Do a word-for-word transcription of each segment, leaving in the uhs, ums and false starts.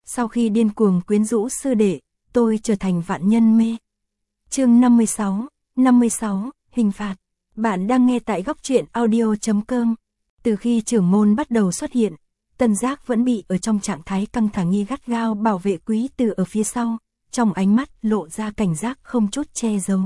Sau khi điên cuồng quyến rũ sư đệ, tôi trở thành vạn nhân mê. Chương năm mươi sáu, năm mươi sáu, hình phạt. Bạn đang nghe tại góc truyện audio chấm com. Từ khi trưởng môn bắt đầu xuất hiện, Tần Giác vẫn bị ở trong trạng thái căng thẳng nghi gắt gao bảo vệ Quý Từ ở phía sau, trong ánh mắt lộ ra cảnh giác không chút che giấu.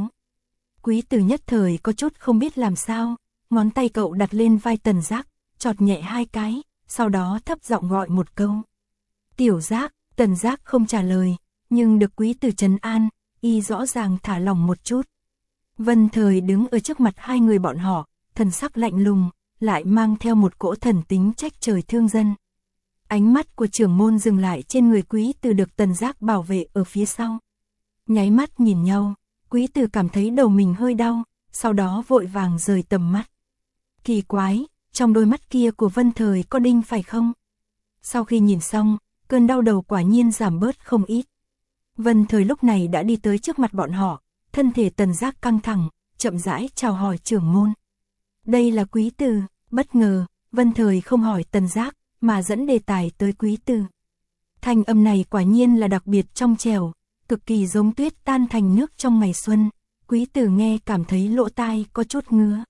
Quý Từ nhất thời có chút không biết làm sao, ngón tay cậu đặt lên vai Tần Giác, chọt nhẹ hai cái, sau đó thấp giọng gọi một câu. Tiểu Giác. Tần Giác không trả lời, nhưng được Quý Từ trấn an, y rõ ràng thả lỏng một chút. Vân Thời đứng ở trước mặt hai người bọn họ, thần sắc lạnh lùng, lại mang theo một cỗ thần tính trách trời thương dân. Ánh mắt của trưởng môn dừng lại trên người Quý Từ được Tần Giác bảo vệ ở phía sau. Nháy mắt nhìn nhau, Quý Từ cảm thấy đầu mình hơi đau, sau đó vội vàng rời tầm mắt. Kỳ quái, trong đôi mắt kia của Vân Thời có đinh phải không? Sau khi nhìn xong, cơn đau đầu quả nhiên giảm bớt không ít. Vân Thời lúc này đã đi tới trước mặt bọn họ, thân thể Tần Giác căng thẳng, chậm rãi chào hỏi trưởng môn. Đây là Quý Từ. Bất ngờ, Vân Thời không hỏi Tần Giác, mà dẫn đề tài tới Quý Từ. Thanh âm này quả nhiên là đặc biệt trong trẻo, cực kỳ giống tuyết tan thành nước trong ngày xuân. Quý Từ nghe cảm thấy lỗ tai có chút ngứa.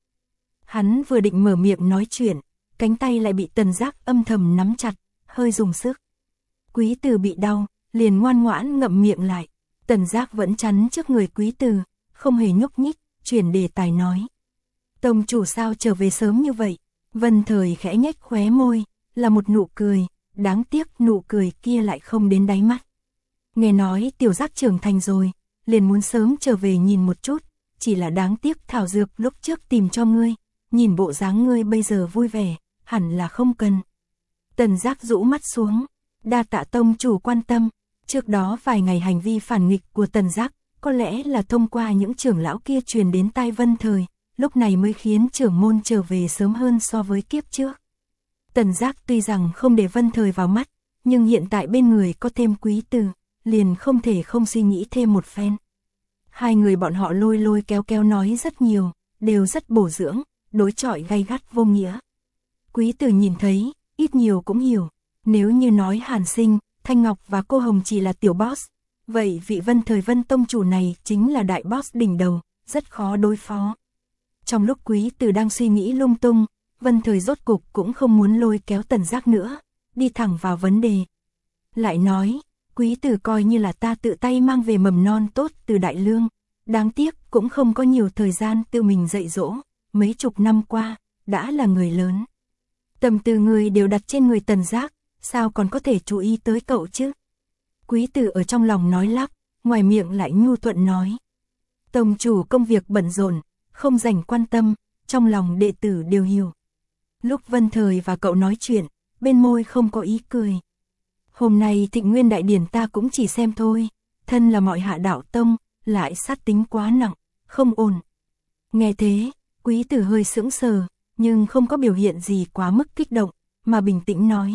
Hắn vừa định mở miệng nói chuyện, cánh tay lại bị Tần Giác âm thầm nắm chặt, hơi dùng sức. Quý Từ bị đau, liền ngoan ngoãn ngậm miệng lại. Tần Giác vẫn chắn trước người Quý Từ, không hề nhúc nhích, chuyển đề tài nói. Tông chủ sao trở về sớm như vậy? Vân Thời khẽ nhếch khóe môi, là một nụ cười, đáng tiếc nụ cười kia lại không đến đáy mắt. Nghe nói Tiểu Giác trưởng thành rồi, liền muốn sớm trở về nhìn một chút, chỉ là đáng tiếc thảo dược lúc trước tìm cho ngươi, nhìn bộ dáng ngươi bây giờ vui vẻ, hẳn là không cần. Tần Giác rũ mắt xuống, đa tạ tông chủ quan tâm. Trước đó vài ngày hành vi phản nghịch của Tần Giác, có lẽ là thông qua những trưởng lão kia truyền đến tai Vân Thời, lúc này mới khiến trưởng môn trở về sớm hơn so với kiếp trước. Tần Giác tuy rằng không để Vân Thời vào mắt, nhưng hiện tại bên người có thêm Quý Từ, liền không thể không suy nghĩ thêm một phen. Hai người bọn họ lôi lôi kéo kéo nói rất nhiều, đều rất bổ dưỡng, đối chọi gay gắt vô nghĩa. Quý Từ nhìn thấy, ít nhiều cũng hiểu, nếu như nói Hàn Sinh, Thanh Ngọc và cô Hồng chỉ là tiểu boss, vậy vị Vân Thời Vân tông chủ này chính là đại boss đỉnh đầu, rất khó đối phó. Trong lúc Quý Từ đang suy nghĩ lung tung, Vân Thời rốt cục cũng không muốn lôi kéo Tần Giác nữa, đi thẳng vào vấn đề. Lại nói, Quý Từ coi như là ta tự tay mang về mầm non tốt từ Đại Lương, đáng tiếc cũng không có nhiều thời gian tự mình dạy dỗ, mấy chục năm qua, đã là người lớn. Tâm tư người đều đặt trên người Tần Giác, sao còn có thể chú ý tới cậu chứ? Quý Từ ở trong lòng nói lắp, ngoài miệng lại nhu thuận nói. Tông chủ công việc bận rộn, không dành quan tâm, trong lòng đệ tử đều hiểu. Lúc Vân Thời và cậu nói chuyện, bên môi không có ý cười. Hôm nay Thịnh Nguyên Đại Điển ta cũng chỉ xem thôi, thân là mọi hạ đạo tông, lại sát tính quá nặng, không ổn. Nghe thế, Quý Từ hơi sững sờ, nhưng không có biểu hiện gì quá mức kích động, mà bình tĩnh nói.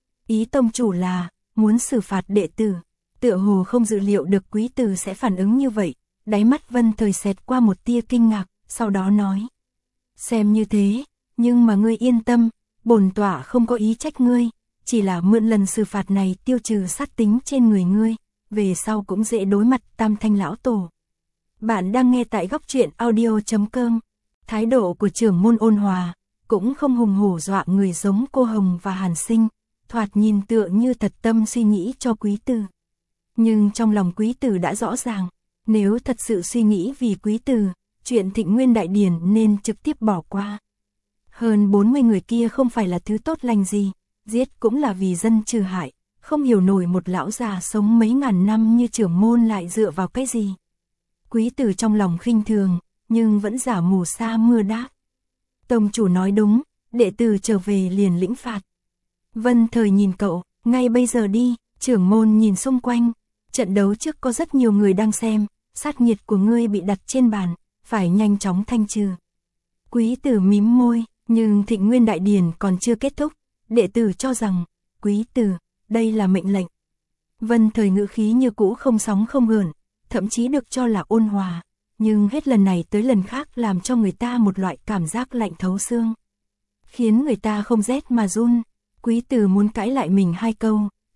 Ý tông chủ là, muốn xử phạt đệ tử, tựa hồ không dự liệu được Quý Từ sẽ phản ứng như vậy, đáy mắt Vân Thời xẹt qua một tia kinh ngạc, sau đó nói. Xem như thế, nhưng mà ngươi yên tâm, bổn tọa không có ý trách ngươi, chỉ là mượn lần xử phạt này tiêu trừ sát tính trên người ngươi, về sau cũng dễ đối mặt Tam Thanh lão tổ. Bạn đang nghe tại góc truyện audio chấm com. Thái độ của trưởng môn ôn hòa, cũng không hùng hổ dọa người giống cô Hồng và Hàn Sinh, thoạt nhìn tựa như thật tâm suy nghĩ cho Quý Từ. Nhưng trong lòng Quý Từ đã rõ ràng, nếu thật sự suy nghĩ vì Quý Từ, chuyện Thịnh Nguyên Đại Điển nên trực tiếp bỏ qua. Hơn bốn mươi người kia không phải là thứ tốt lành gì, giết cũng là vì dân trừ hại, không hiểu nổi một lão già sống mấy ngàn năm như trưởng môn lại dựa vào cái gì. Quý Từ trong lòng khinh thường, nhưng vẫn giả mù sa mưa đáp. Tông chủ nói đúng, đệ tử trở về liền lĩnh phạt. Vân Thời nhìn cậu, ngay bây giờ đi. Trưởng môn nhìn xung quanh, trận đấu trước có rất nhiều người đang xem, sát nhiệt của ngươi bị đặt trên bàn, phải nhanh chóng thanh trừ. Quý Tử mím môi, nhưng Thịnh Nguyên Đại Điển còn chưa kết thúc, đệ tử cho rằng, Quý Tử, đây là mệnh lệnh. Vân Thời ngữ khí như cũ không sóng không gợn, thậm chí được cho là ôn hòa, nhưng hết lần này tới lần khác làm cho người ta một loại cảm giác lạnh thấu xương, khiến người ta không rét mà run. Quý Tử muốn cãi lại mình hai câu,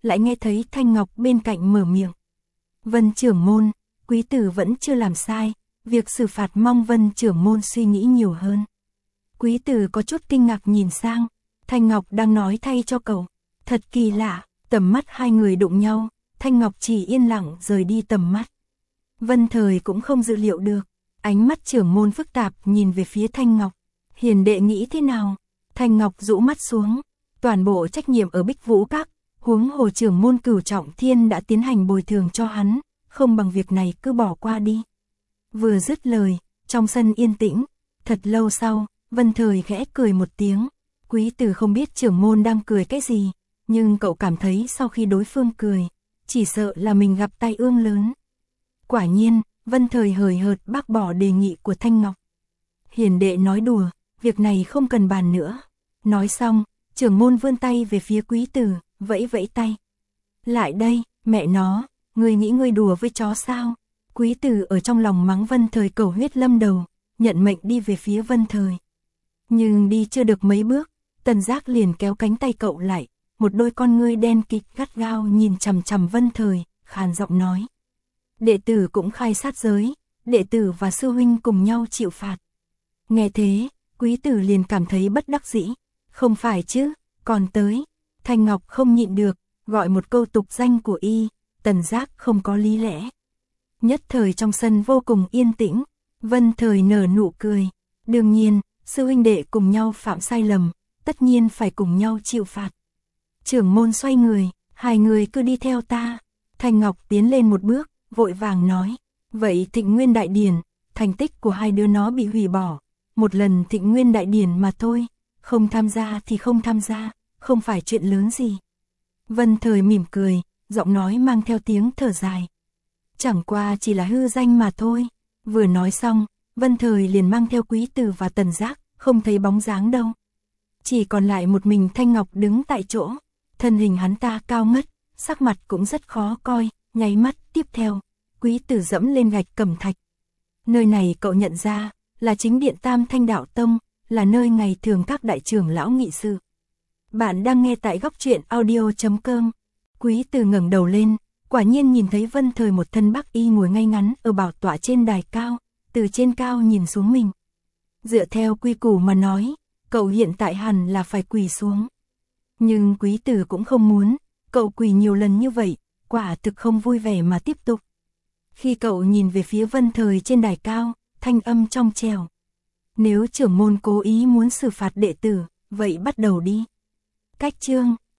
lại nghe thấy Thanh Ngọc bên cạnh mở miệng. Vân trưởng môn, quý tử vẫn chưa làm sai, việc xử phạt mong Vân trưởng môn suy nghĩ nhiều hơn. Quý tử có chút kinh ngạc nhìn sang, Thanh Ngọc đang nói thay cho cậu. Thật kỳ lạ, tầm mắt hai người đụng nhau, Thanh Ngọc chỉ yên lặng rời đi tầm mắt. Vân Thời cũng không dự liệu được, ánh mắt trưởng môn phức tạp nhìn về phía Thanh Ngọc. Hiền đệ nghĩ thế nào? Thanh Ngọc rũ mắt xuống, toàn bộ trách nhiệm ở Bích Vũ Các, huống hồ trưởng môn Cửu Trọng Thiên đã tiến hành bồi thường cho hắn, không bằng việc này cứ bỏ qua đi. Vừa dứt lời, trong sân yên tĩnh, thật lâu sau, Vân Thời khẽ cười một tiếng. Quý tử không biết trưởng môn đang cười cái gì, nhưng cậu cảm thấy sau khi đối phương cười, chỉ sợ là mình gặp tai ương lớn. Quả nhiên, Vân Thời hời hợt bác bỏ đề nghị của Thanh Ngọc. Hiền đệ nói đùa, việc này không cần bàn nữa. Nói xong, trưởng môn vươn tay về phía quý tử, vẫy vẫy tay. Lại đây, mẹ nó, ngươi nghĩ ngươi đùa với chó sao? Quý tử ở trong lòng mắng Vân Thời cầu huyết lâm đầu, nhận mệnh đi về phía Vân Thời. Nhưng đi chưa được mấy bước, Tần Giác liền kéo cánh tay cậu lại, một đôi con ngươi đen kịt gắt gao nhìn chằm chằm Vân Thời, khàn giọng nói. Đệ tử cũng khai sát giới, đệ tử và sư huynh cùng nhau chịu phạt. Nghe thế, quý tử liền cảm thấy bất đắc dĩ, không phải chứ, còn tới. Thanh Ngọc không nhịn được, gọi một câu tục danh của y, Tần Giác không có lý lẽ. Nhất thời trong sân vô cùng yên tĩnh, Vân Thời nở nụ cười, đương nhiên, sư huynh đệ cùng nhau phạm sai lầm, tất nhiên phải cùng nhau chịu phạt. Trưởng môn xoay người, hai người cứ đi theo ta. Thanh Ngọc tiến lên một bước, vội vàng nói, vậy Thịnh Nguyên Đại Điển, thành tích của hai đứa nó bị hủy bỏ, một lần Thịnh Nguyên Đại Điển mà thôi, không tham gia thì không tham gia, không phải chuyện lớn gì. Vân Thời mỉm cười, giọng nói mang theo tiếng thở dài. Chẳng qua chỉ là hư danh mà thôi. Vừa nói xong, Vân Thời liền mang theo quý tử và Tần Giác, không thấy bóng dáng đâu. Chỉ còn lại một mình Thanh Ngọc đứng tại chỗ, thân hình hắn ta cao ngất, sắc mặt cũng rất khó coi, nháy mắt tiếp theo, quý tử dẫm lên gạch cẩm thạch. Nơi này cậu nhận ra, là chính điện Tam Thanh Đạo Tông, là nơi ngày thường các đại trưởng lão nghị sự. Bạn đang nghe tại góc truyện audio chấm com. Quý tử ngẩng đầu lên, quả nhiên nhìn thấy Vân Thời một thân bắc y ngồi ngay ngắn ở bảo tọa trên đài cao, từ trên cao nhìn xuống mình. Dựa theo quy củ mà nói, cậu hiện tại hẳn là phải quỳ xuống. Nhưng quý tử cũng không muốn, cậu quỳ nhiều lần như vậy, quả thực không vui vẻ mà tiếp tục. Khi cậu nhìn về phía Vân Thời trên đài cao, thanh âm trong trẻo. Nếu trưởng môn cố ý muốn xử phạt đệ tử, vậy bắt đầu đi. Cách chương